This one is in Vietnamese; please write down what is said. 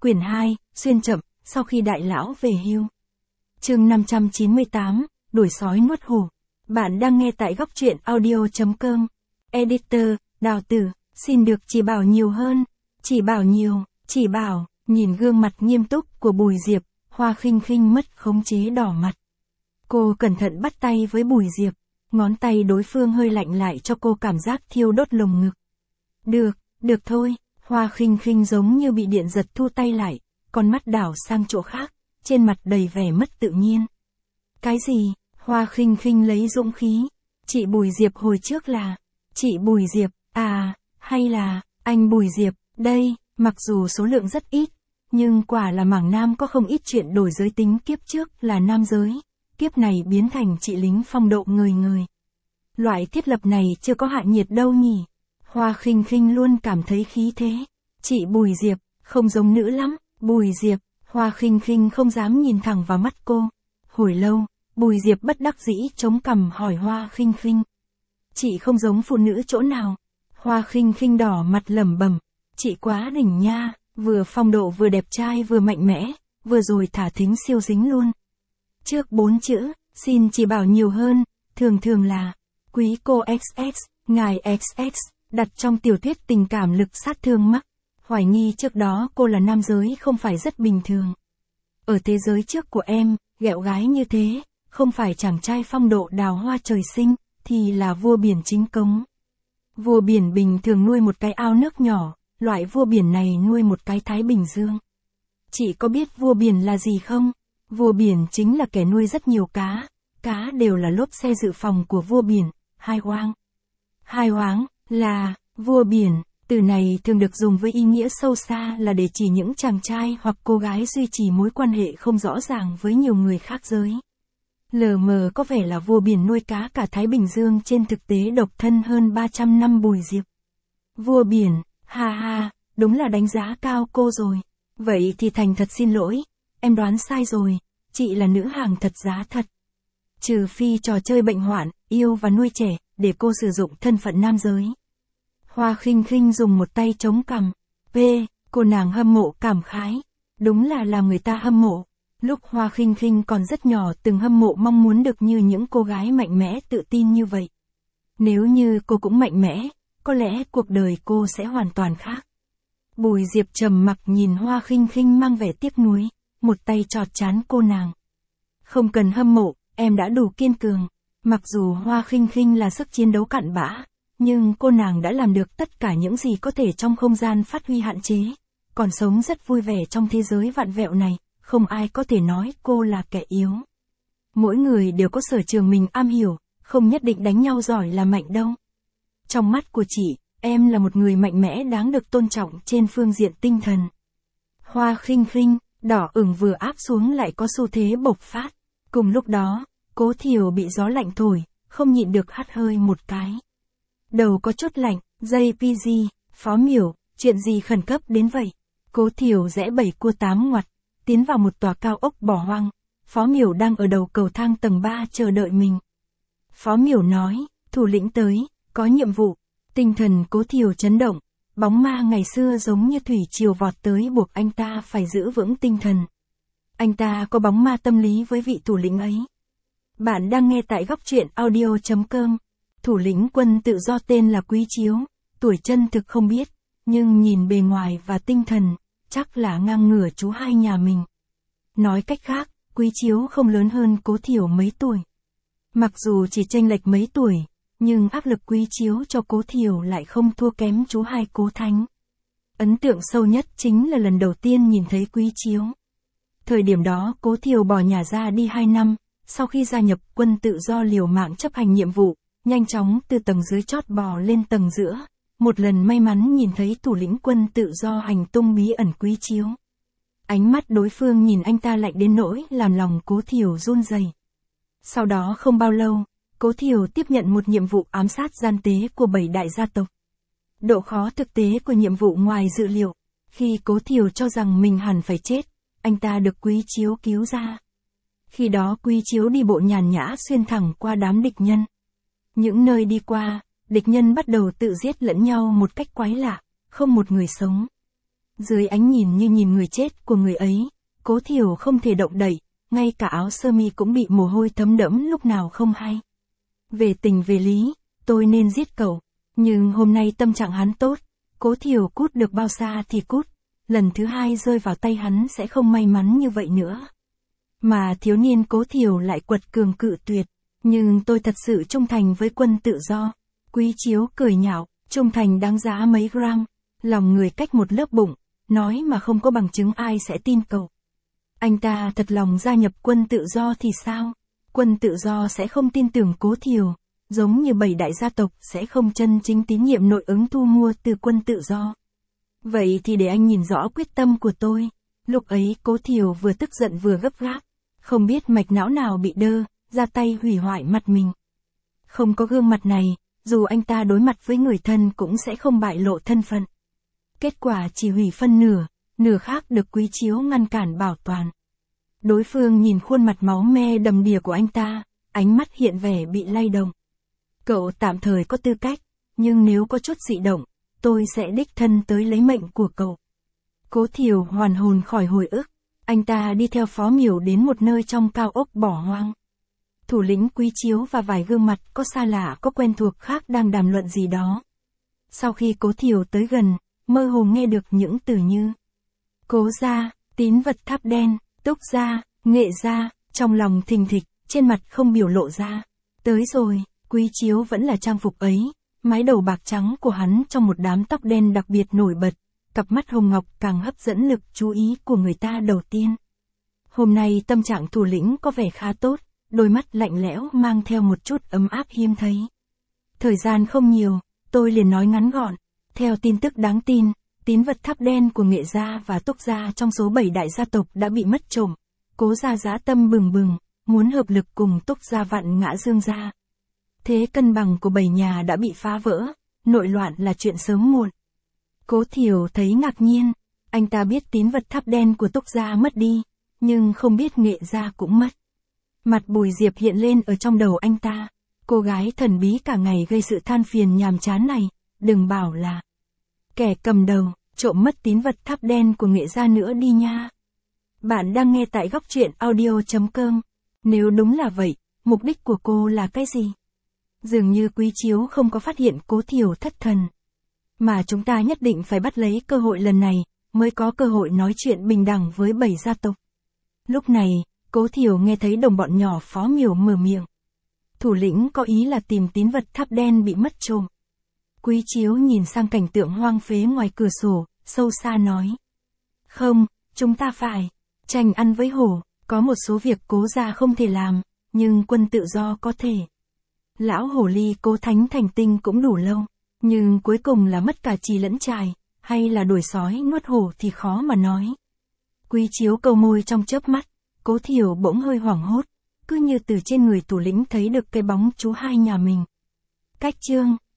Quyển 2, xuyên chậm, sau khi đại lão về hưu. Chương 598, đuổi sói nuốt hổ. Bạn đang nghe tại góc truyện audio.com. Editor, Đào Tử, xin được chỉ bảo nhiều hơn. Chỉ bảo nhiều, chỉ bảo, nhìn gương mặt nghiêm túc của Bùi Diệp, Hoa Khinh Khinh mất khống chế đỏ mặt. Cô cẩn thận bắt tay với Bùi Diệp, ngón tay đối phương hơi lạnh lại cho cô cảm giác thiêu đốt lồng ngực. Được thôi, Hoa Khinh Khinh giống như bị điện giật thu tay lại, con mắt đảo sang chỗ khác, trên mặt đầy vẻ mất tự nhiên. Cái gì? Hoa Khinh Khinh lấy dũng khí. Chị Bùi Diệp hồi trước là, chị Bùi Diệp, à, hay là, anh Bùi Diệp, đây, mặc dù số lượng rất ít, nhưng quả là mảng nam có không ít chuyện đổi giới tính, kiếp trước là nam giới, kiếp này biến thành chị lính phong độ người. Loại thiết lập này chưa có hạ nhiệt đâu nhỉ. Hoa Khinh Khinh luôn cảm thấy khí thế. Chị Bùi Diệp, không giống nữ lắm. Bùi Diệp, Hoa Khinh Khinh không dám nhìn thẳng vào mắt cô. Hồi lâu, Bùi Diệp bất đắc dĩ chống cằm hỏi Hoa Khinh Khinh. Chị không giống phụ nữ chỗ nào? Hoa Khinh Khinh đỏ mặt lẩm bẩm. Chị quá đỉnh nha, vừa phong độ vừa đẹp trai vừa mạnh mẽ, vừa rồi thả thính siêu dính luôn. Trước 4 chữ, xin chỉ bảo nhiều hơn, thường là, quý cô XX, ngài XX, đặt trong tiểu thuyết tình cảm lực sát thương mắc. Hoài nghi trước đó cô là nam giới không phải rất bình thường. Ở thế giới trước của em, ghẹo gái như thế, không phải chàng trai phong độ đào hoa trời sinh, thì là vua biển chính cống. Vua biển bình thường nuôi một cái ao nước nhỏ, loại vua biển này nuôi một cái Thái Bình Dương. Chị có biết vua biển là gì không? Vua biển chính là kẻ nuôi rất nhiều cá đều là lốp xe dự phòng của vua biển, hai hoang. Hai hoáng, là, vua biển, từ này thường được dùng với ý nghĩa sâu xa là để chỉ những chàng trai hoặc cô gái duy trì mối quan hệ không rõ ràng với nhiều người khác giới. Lờ mờ có vẻ là vua biển nuôi cá cả Thái Bình Dương, trên thực tế độc thân hơn 300 năm. Bùi Diệp. Vua biển, ha, đúng là đánh giá cao cô rồi. Vậy thì thành thật xin lỗi, em đoán sai rồi, chị là nữ hàng thật giá thật. Trừ phi trò chơi bệnh hoạn, yêu và nuôi trẻ, để cô sử dụng thân phận nam giới. Hoa Khinh Khinh dùng một tay chống cằm. Cô nàng hâm mộ cảm khái. Đúng là làm người ta hâm mộ. Lúc Hoa Khinh Khinh còn rất nhỏ từng hâm mộ mong muốn được như những cô gái mạnh mẽ tự tin như vậy. Nếu như cô cũng mạnh mẽ, có lẽ cuộc đời cô sẽ hoàn toàn khác. Bùi Diệp trầm mặc nhìn Hoa Khinh Khinh mang vẻ tiếc nuối, một tay chọt trán cô nàng. Không cần hâm mộ, em đã đủ kiên cường. Mặc dù Hoa Khinh Khinh là sức chiến đấu cặn bã, nhưng cô nàng đã làm được tất cả những gì có thể trong không gian phát huy hạn chế, còn sống rất vui vẻ trong thế giới vặn vẹo này, không ai có thể nói cô là kẻ yếu. Mỗi người đều có sở trường mình am hiểu, không nhất định đánh nhau giỏi là mạnh đâu. Trong mắt của chị, em là một người mạnh mẽ đáng được tôn trọng trên phương diện tinh thần. Hoa Khinh Khinh, đỏ ửng vừa áp xuống lại có xu thế bộc phát. Cùng lúc đó, Cố Thiều bị gió lạnh thổi, không nhịn được hắt hơi một cái. Đầu có chút lạnh, JPG, Phó Miểu, chuyện gì khẩn cấp đến vậy? Cố Thiều rẽ 7 cua 8 ngoặt, tiến vào một tòa cao ốc bỏ hoang. Phó Miểu đang ở đầu cầu thang tầng 3 chờ đợi mình. Phó Miểu nói, thủ lĩnh tới, có nhiệm vụ. Tinh thần Cố Thiều chấn động, bóng ma ngày xưa giống như thủy triều vọt tới buộc anh ta phải giữ vững tinh thần. Anh ta có bóng ma tâm lý với vị thủ lĩnh ấy. Bạn đang nghe tại góc truyện audio.com. Thủ lĩnh quân tự do tên là Quý Chiếu, tuổi chân thực không biết, nhưng nhìn bề ngoài và tinh thần, chắc là ngang ngửa chú hai nhà mình. Nói cách khác, Quý Chiếu không lớn hơn Cố Thiều mấy tuổi. Mặc dù chỉ chênh lệch mấy tuổi, nhưng áp lực Quý Chiếu cho Cố Thiều lại không thua kém chú hai Cố Thánh. Ấn tượng sâu nhất chính là lần đầu tiên nhìn thấy Quý Chiếu. Thời điểm đó Cố Thiều bỏ nhà ra đi 2 năm, sau khi gia nhập quân tự do liều mạng chấp hành nhiệm vụ, nhanh chóng từ tầng dưới chót bò lên tầng giữa, một lần may mắn nhìn thấy thủ lĩnh quân tự do hành tung bí ẩn Quý Chiếu. Ánh mắt đối phương nhìn anh ta lạnh đến nỗi làm lòng Cố Thiều run rẩy. Sau đó không bao lâu, Cố Thiều tiếp nhận một nhiệm vụ ám sát gian tế của 7 đại gia tộc. Độ khó thực tế của nhiệm vụ ngoài dự liệu, khi Cố Thiều cho rằng mình hẳn phải chết, anh ta được Quý Chiếu cứu ra. Khi đó Quý Chiếu đi bộ nhàn nhã xuyên thẳng qua đám địch nhân. Những nơi đi qua, địch nhân bắt đầu tự giết lẫn nhau một cách quái lạ, không một người sống. Dưới ánh nhìn như nhìn người chết của người ấy, Cố Thiểu không thể động đậy, ngay cả áo sơ mi cũng bị mồ hôi thấm đẫm lúc nào không hay. Về tình về lý, tôi nên giết cậu, nhưng hôm nay tâm trạng hắn tốt, Cố Thiểu cút được bao xa thì cút, lần thứ hai rơi vào tay hắn sẽ không may mắn như vậy nữa. Mà thiếu niên Cố Thiểu lại quật cường cự tuyệt, nhưng tôi thật sự trung thành với quân tự do. Quý Chiếu cười nhạo, trung thành đáng giá mấy gram, lòng người cách một lớp bụng, nói mà không có bằng chứng ai sẽ tin cậu. Anh ta thật lòng gia nhập quân tự do thì sao? Quân tự do sẽ không tin tưởng Cố Thiểu, giống như 7 đại gia tộc sẽ không chân chính tín nhiệm nội ứng thu mua từ quân tự do. Vậy thì để anh nhìn rõ quyết tâm của tôi. Lúc ấy Cố Thiểu vừa tức giận vừa gấp gáp, không biết mạch não nào bị đơ, ra tay hủy hoại mặt mình. Không có gương mặt này, dù anh ta đối mặt với người thân cũng sẽ không bại lộ thân phận. Kết quả chỉ hủy phân nửa khác được Quý Chiếu ngăn cản bảo toàn. Đối phương nhìn khuôn mặt máu me đầm đìa của anh ta, ánh mắt hiện vẻ bị lay động. Cậu tạm thời có tư cách, nhưng nếu có chút dị động, tôi sẽ đích thân tới lấy mệnh của cậu. Cố Thiểu hoàn hồn khỏi hồi ức, anh ta đi theo Phó Miểu đến một nơi trong cao ốc bỏ hoang. Thủ lĩnh Quý Chiếu và vài gương mặt có xa lạ có quen thuộc khác đang đàm luận gì đó. Sau khi Cố Thiểu tới gần, mơ hồ nghe được những từ như Cố gia, tín vật tháp đen, Túc gia, Nghệ gia, trong lòng thình thịch, trên mặt không biểu lộ ra. Tới rồi, Quý Chiếu vẫn là trang phục ấy, mái đầu bạc trắng của hắn trong một đám tóc đen đặc biệt nổi bật, cặp mắt hồng ngọc càng hấp dẫn lực chú ý của người ta đầu tiên. Hôm nay tâm trạng thủ lĩnh có vẻ khá tốt, đôi mắt lạnh lẽo mang theo một chút ấm áp hiếm thấy. Thời gian không nhiều, tôi liền nói ngắn gọn. Theo tin tức đáng tin, tín vật tháp đen của Nghệ gia và Túc gia trong số 7 đại gia tộc đã bị mất trộm. Cố gia dã tâm bừng bừng, muốn hợp lực cùng Túc gia vặn ngã Dương gia. Thế cân bằng của 7 nhà đã bị phá vỡ, nội loạn là chuyện sớm muộn. Cố Thiểu thấy ngạc nhiên, anh ta biết tín vật tháp đen của Túc gia mất đi, nhưng không biết Nghệ gia cũng mất. Mặt Bùi Diệp hiện lên ở trong đầu anh ta, cô gái thần bí cả ngày gây sự than phiền nhàm chán này, đừng bảo là kẻ cầm đầu, trộm mất tín vật tháp đen của Nghệ gia nữa đi nha. Bạn đang nghe tại góc truyện audio.com. Nếu đúng là vậy, mục đích của cô là cái gì? Dường như Quý Chiếu không có phát hiện Cố Thiểu thất thần. Mà chúng ta nhất định phải bắt lấy cơ hội lần này, mới có cơ hội nói chuyện bình đẳng với 7 gia tộc. Lúc này, Cố Thiểu nghe thấy đồng bọn nhỏ Phó Miểu mở miệng. Thủ lĩnh có ý là tìm tín vật tháp đen bị mất trộm. Quý Chiếu nhìn sang cảnh tượng hoang phế ngoài cửa sổ, sâu xa nói. Không, chúng ta phải tranh ăn với hổ, có một số việc Cố gia không thể làm, nhưng quân tự do có thể. Lão hổ ly Cố Thánh thành tinh cũng đủ lâu, nhưng cuối cùng là mất cả chì lẫn chài, hay là đuổi sói nuốt hổ thì khó mà nói. Quý Chiếu câu môi trong chớp mắt, Cố Thiểu bỗng hơi hoảng hốt, cứ như từ trên người thủ lĩnh thấy được cái bóng chú hai nhà mình. Cách chương